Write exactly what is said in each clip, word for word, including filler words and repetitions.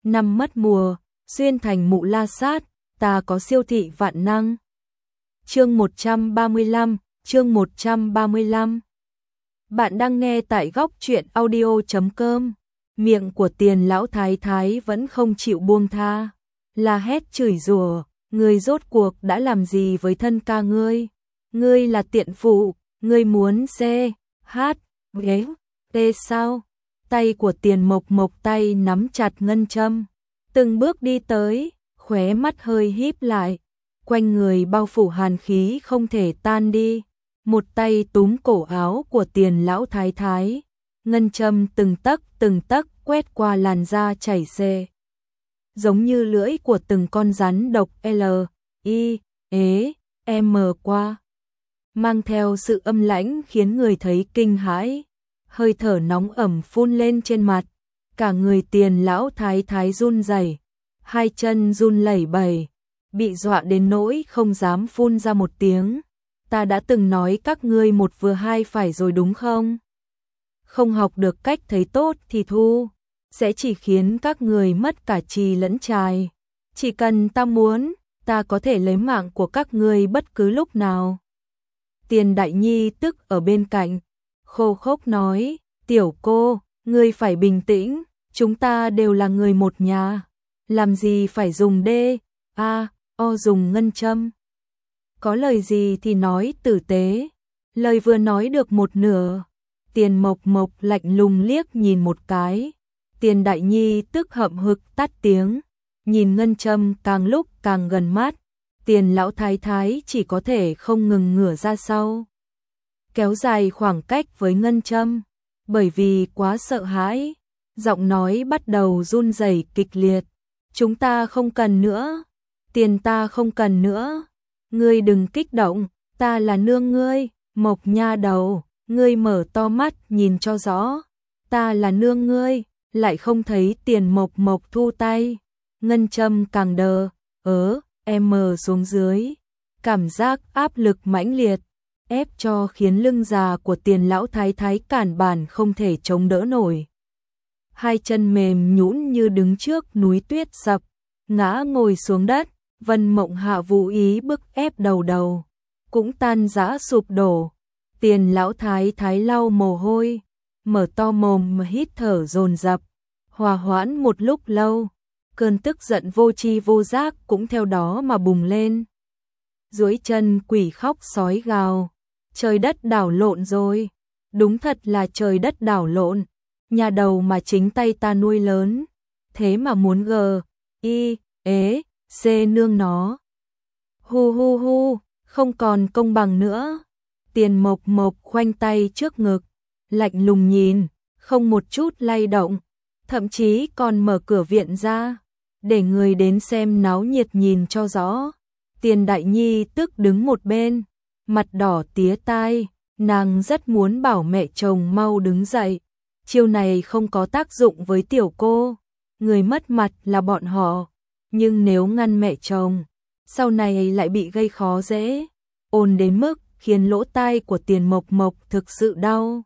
năm mất mùa, xuyên thành mụ la sát, ta có siêu thị vạn năng. Chương một trăm ba mươi lăm, chương một trăm ba mươi lăm. Bạn đang nghe tại góc truyện audio chấm com. Miệng của Tiền lão thái thái vẫn không chịu buông tha, la hét chửi rủa, ngươi rốt cuộc đã làm gì với thân ca ngươi? Ngươi là tiện phụ, ngươi muốn xê, hát, ghế, tê sao? Tay của Tiền Mộc Mộc tay nắm chặt ngân châm, từng bước đi tới, khóe mắt hơi híp lại, quanh người bao phủ hàn khí không thể tan đi. Một tay túm cổ áo của Tiền lão thái thái, ngân châm từng tấc từng tấc quét qua làn da chảy xệ, giống như lưỡi của từng con rắn độc L, I, ế, M qua, mang theo sự âm lãnh khiến người thấy kinh hãi. Hơi thở nóng ẩm phun lên trên mặt, cả người Tiền lão thái thái run rẩy, hai chân run lẩy bẩy, bị dọa đến nỗi không dám phun ra một tiếng. Ta đã từng nói các ngươi một vừa hai phải rồi đúng không? Không học được cách thấy tốt thì thu, sẽ chỉ khiến các người mất cả trì lẫn trài. Chỉ cần ta muốn, ta có thể lấy mạng của các ngươi bất cứ lúc nào. Tiền Đại Nhi tức ở bên cạnh, khô khốc nói, tiểu cô, ngươi phải bình tĩnh, chúng ta đều là người một nhà. Làm gì phải dùng đê, a, o dùng ngân châm. Có lời gì thì nói tử tế. Lời vừa nói được một nửa, Tiền Mộc Mộc lạnh lùng liếc nhìn một cái. Tiền Đại Nhi tức hậm hực tắt tiếng, nhìn ngân châm càng lúc càng gần mắt. Tiền lão thái thái chỉ có thể không ngừng ngửa ra sau, kéo dài khoảng cách với ngân châm, bởi vì quá sợ hãi, giọng nói bắt đầu run rẩy kịch liệt. Chúng ta không cần nữa, tiền ta không cần nữa. Ngươi đừng kích động, ta là nương ngươi, Mộc nha đầu, ngươi mở to mắt nhìn cho rõ, ta là nương ngươi. Lại không thấy Tiền Mộc Mộc thu tay, ngân châm càng đờ, ớ, em mờ xuống dưới, cảm giác áp lực mãnh liệt, ép cho khiến lưng già của Tiền lão thái thái cản bản không thể chống đỡ nổi. Hai chân mềm nhũn như đứng trước núi tuyết sập, ngã ngồi xuống đất. Vân Mộng Hạ vô ý bức ép đầu đầu, cũng tan rã sụp đổ. Tiền lão thái thái lau mồ hôi, mở to mồm mà hít thở dồn dập, hòa hoãn một lúc lâu, cơn tức giận vô tri vô giác cũng theo đó mà bùng lên. Duỗi chân quỷ khóc sói gào, trời đất đảo lộn rồi, đúng thật là trời đất đảo lộn, nhà đầu mà chính tay ta nuôi lớn, thế mà muốn gờ, y, ế, xê nương nó. Hu hu hu, không còn công bằng nữa. Tiền Mộc Mộc khoanh tay trước ngực, lạnh lùng nhìn, không một chút lay động, thậm chí còn mở cửa viện ra, để người đến xem náo nhiệt nhìn cho rõ. Tiền Đại Nhi tức đứng một bên, mặt đỏ tía tai, nàng rất muốn bảo mẹ chồng mau đứng dậy. Chiêu này không có tác dụng với tiểu cô, người mất mặt là bọn họ, nhưng nếu ngăn mẹ chồng, sau này lại bị gây khó dễ, ồn đến mức khiến lỗ tai của Tiền Mộc Mộc thực sự đau.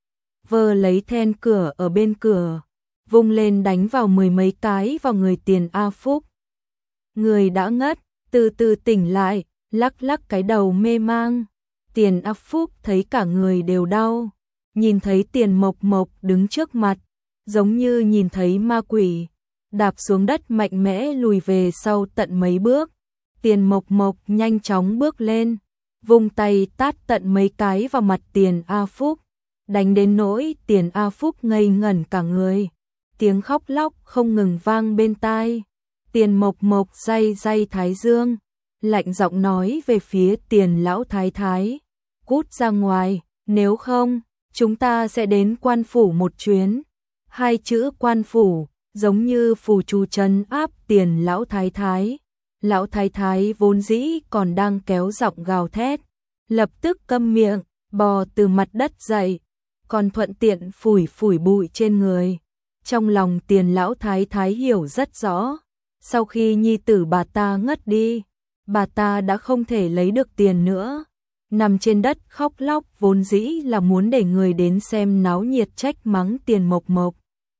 Vơ lấy then cửa ở bên cửa, vung lên đánh vào mười mấy cái vào người Tiền A Phúc. Người đã ngất, từ từ tỉnh lại, lắc lắc cái đầu mê mang. Tiền A Phúc thấy cả người đều đau, nhìn thấy Tiền Mộc Mộc đứng trước mặt, giống như nhìn thấy ma quỷ, đạp xuống đất mạnh mẽ lùi về sau tận mấy bước. Tiền Mộc Mộc nhanh chóng bước lên, vung tay tát tận mấy cái vào mặt Tiền A Phúc, đánh đến nỗi Tiền A Phúc ngây ngẩn cả người, tiếng khóc lóc không ngừng vang bên tai. Tiền Mộc Mộc day day thái dương, lạnh giọng nói về phía Tiền lão thái thái, cút ra ngoài, nếu không, chúng ta sẽ đến quan phủ một chuyến. Hai chữ quan phủ giống như phù chú trấn áp Tiền lão thái thái. Lão thái thái vốn dĩ còn đang kéo giọng gào thét, lập tức câm miệng, bò từ mặt đất dậy, còn thuận tiện phủi phủi bụi trên người. Trong lòng Tiền lão thái thái hiểu rất rõ, sau khi nhi tử bà ta ngất đi, bà ta đã không thể lấy được tiền nữa. Nằm trên đất khóc lóc vốn dĩ là muốn để người đến xem náo nhiệt trách mắng Tiền Mộc Mộc.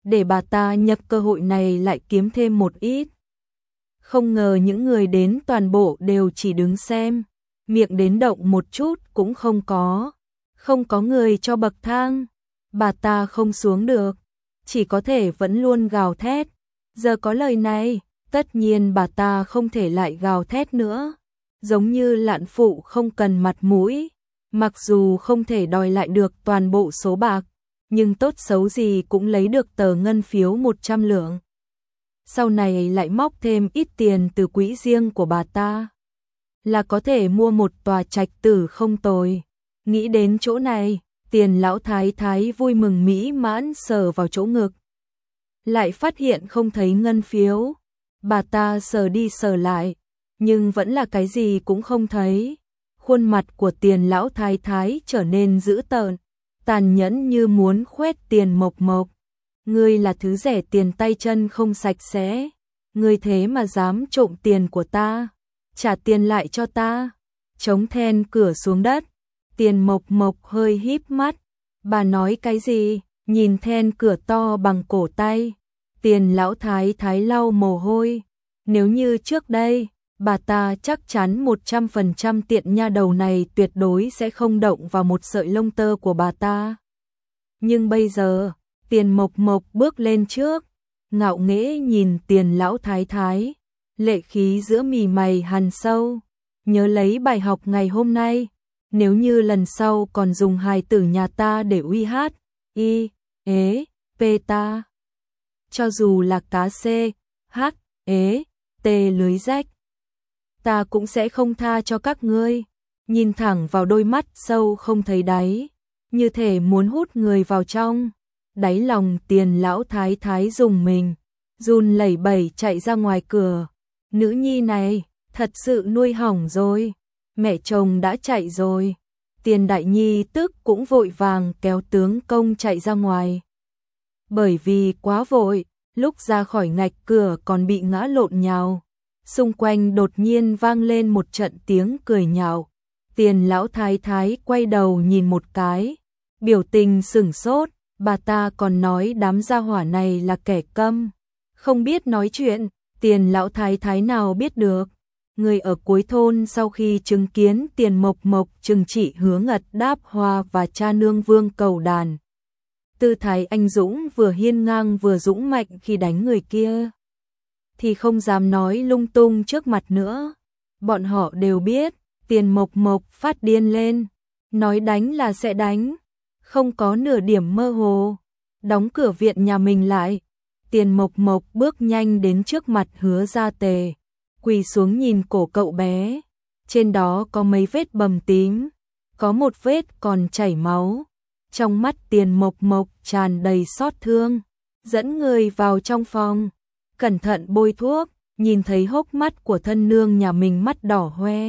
để bà ta nhập cơ hội này lại kiếm thêm một ít. Không ngờ những người đến toàn bộ đều chỉ đứng xem, miệng đến động một chút cũng không có, không có người cho bậc thang, bà ta không xuống được, chỉ có thể vẫn luôn gào thét. Giờ có lời này, tất nhiên bà ta không thể lại gào thét nữa, giống như Lạn Phụ không cần mặt mũi, mặc dù không thể đòi lại được toàn bộ số bạc, nhưng tốt xấu gì cũng lấy được tờ ngân phiếu một trăm lượng. Sau này lại móc thêm ít tiền từ quỹ riêng của bà ta, là có thể mua một tòa trạch tử không tồi. Nghĩ đến chỗ này, Tiền lão thái thái vui mừng mỹ mãn sờ vào chỗ ngực. Lại phát hiện không thấy ngân phiếu, bà ta sờ đi sờ lại, nhưng vẫn là cái gì cũng không thấy. Khuôn mặt của Tiền lão thái thái trở nên dữ tợn, tàn nhẫn như muốn khoét Tiền Mộc Mộc. Ngươi là thứ rẻ tiền tay chân không sạch sẽ, ngươi thế mà dám trộm tiền của ta, trả tiền lại cho ta. Chống then cửa xuống đất, Tiền Mộc Mộc hơi híp mắt, bà nói cái gì? Nhìn then cửa to bằng cổ tay, Tiền lão thái thái lau mồ hôi. Nếu như trước đây, bà ta chắc chắn một trăm phần trăm tiện nha đầu này tuyệt đối sẽ không động vào một sợi lông tơ của bà ta. Nhưng bây giờ, Tiền Mộc Mộc bước lên trước, ngạo nghễ nhìn Tiền lão thái thái, lệ khí giữa mì mày hằn sâu. Nhớ lấy bài học ngày hôm nay, nếu như lần sau còn dùng hài tử nhà ta để uy hát, y, ế, pê ta. Cho dù là cá xê, hát, ế, tê lưới rách, ta cũng sẽ không tha cho các ngươi. Nhìn thẳng vào đôi mắt sâu không thấy đáy, như thể muốn hút người vào trong. Đáy lòng Tiền lão thái thái rùng mình, run lẩy bẩy chạy ra ngoài cửa. Nữ nhi này, thật sự nuôi hỏng rồi, mẹ chồng đã chạy rồi. Tiền đại nhi tức cũng vội vàng kéo tướng công chạy ra ngoài. Bởi vì quá vội, lúc ra khỏi ngạch cửa còn bị ngã lộn nhào. Xung quanh đột nhiên vang lên một trận tiếng cười nhạo. Tiền lão thái thái quay đầu nhìn một cái, biểu tình sửng sốt. Bà ta còn nói đám gia hỏa này là kẻ câm, không biết nói chuyện. Tiền lão thái thái nào biết được. Người ở cuối thôn sau khi chứng kiến Tiền Mộc Mộc trừng trị Hứa Ngật Đáp Hoa và cha nương Vương Cầu Đàn, tư thái anh dũng vừa hiên ngang vừa dũng mạnh khi đánh người kia, thì không dám nói lung tung trước mặt nữa. Bọn họ đều biết Tiền Mộc Mộc phát điên lên, nói đánh là sẽ đánh, không có nửa điểm mơ hồ. Đóng cửa viện nhà mình lại, Tiền Mộc Mộc bước nhanh đến trước mặt Hứa Gia Tề, quỳ xuống nhìn cổ cậu bé. Trên đó có mấy vết bầm tím, có một vết còn chảy máu. Trong mắt Tiền Mộc Mộc tràn đầy xót thương, dẫn người vào trong phòng, cẩn thận bôi thuốc, nhìn thấy hốc mắt của thân nương nhà mình mắt đỏ hoe.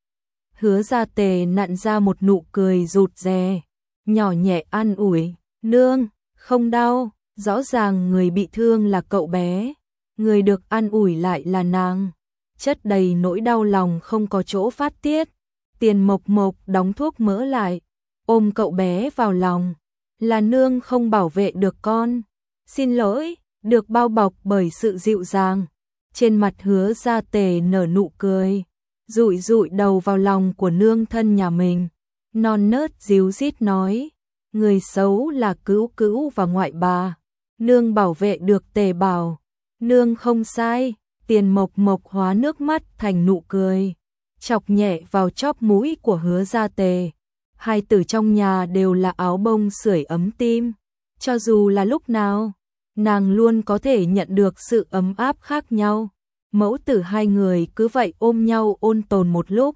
Hứa Gia Tề nặn ra một nụ cười rụt rè, nhỏ nhẹ an ủi, nương, không đau, rõ ràng người bị thương là cậu bé, người được an ủi lại là nàng. Chất đầy nỗi đau lòng không có chỗ phát tiết. Tiền Mộc Mộc đóng thuốc mỡ lại, ôm cậu bé vào lòng, là nương không bảo vệ được con, xin lỗi. Được bao bọc bởi sự dịu dàng, trên mặt Hứa Gia Tề nở nụ cười, dụi dụi đầu vào lòng của nương thân nhà mình, non nớt díu dít nói, người xấu là Cữu Cữu và ngoại bà, nương bảo vệ được Tề Bảo, nương không sai. Tiền Mộc Mộc hóa nước mắt thành nụ cười, chọc nhẹ vào chóp mũi của Hứa Gia Tề. Hai tử trong nhà đều là áo bông sưởi ấm tim, cho dù là lúc nào, nàng luôn có thể nhận được sự ấm áp khác nhau. Mẫu tử hai người cứ vậy ôm nhau ôn tồn một lúc.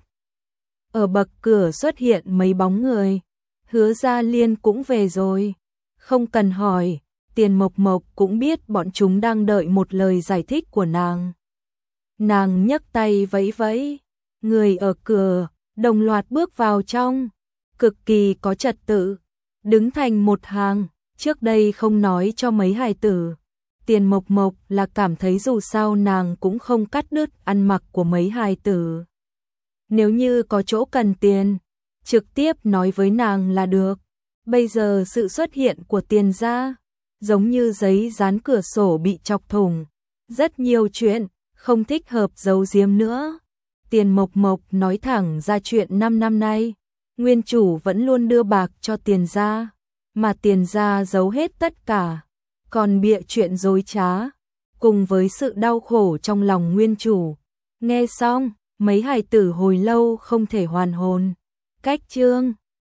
Ở bậc cửa xuất hiện mấy bóng người, Hứa Gia Liên cũng về rồi, không cần hỏi, Tiền Mộc Mộc cũng biết bọn chúng đang đợi một lời giải thích của nàng. Nàng nhấc tay vẫy vẫy, người ở cửa đồng loạt bước vào trong, cực kỳ có trật tự, đứng thành một hàng. Trước đây không nói cho mấy hài tử, Tiền Mộc Mộc là cảm thấy dù sao nàng cũng không cắt đứt ăn mặc của mấy hài tử. Nếu như có chỗ cần tiền, trực tiếp nói với nàng là được. Bây giờ sự xuất hiện của Tiền gia, giống như giấy dán cửa sổ bị chọc thủng. Rất nhiều chuyện, không thích hợp giấu giếm nữa. Tiền Mộc Mộc nói thẳng ra chuyện năm năm nay, nguyên chủ vẫn luôn đưa bạc cho Tiền gia, mà Tiền gia giấu hết tất cả, còn bịa chuyện dối trá, cùng với sự đau khổ trong lòng nguyên chủ. Nghe xong, mấy hài tử hồi lâu không thể hoàn hồn. Cách chương